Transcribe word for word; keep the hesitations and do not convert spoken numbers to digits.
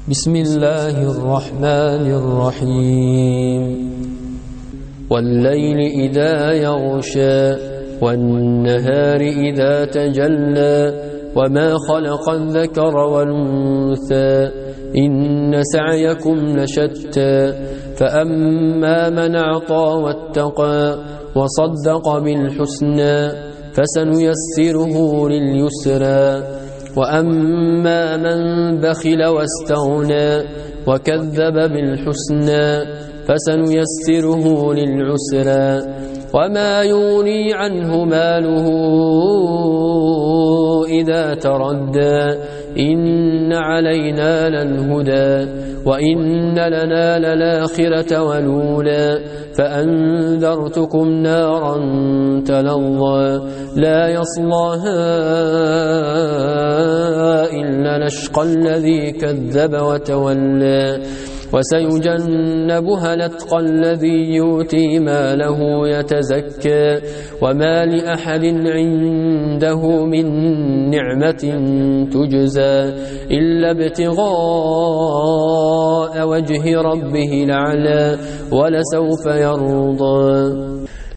بسم الله الرحمن الرحيم والليل إذا يغشى والنهار إذا تجلى وما خلق الذكر والأنثى إن سعيكم لشتى فأما من أعطى واتقى وصدق بالحسنى فسنيسره لليسرى وأما من بخل واستغنى وكذب بالحسنى فسنيسره للعسرى وما يغني عنه ماله إذا تردى إن علينا للهدى وإن لنا للآخرة والأولى فأنذرتكم نارا تلظى لا يصلاها إلا الأشقى الذي كذب وتولى وسيجنبها الأتقى الذي يؤتي ماله يتزكى وما لأحد عنده من نعمة تجزى إلا ابتغاء وجه ربه الأعلى ولسوف يرضى.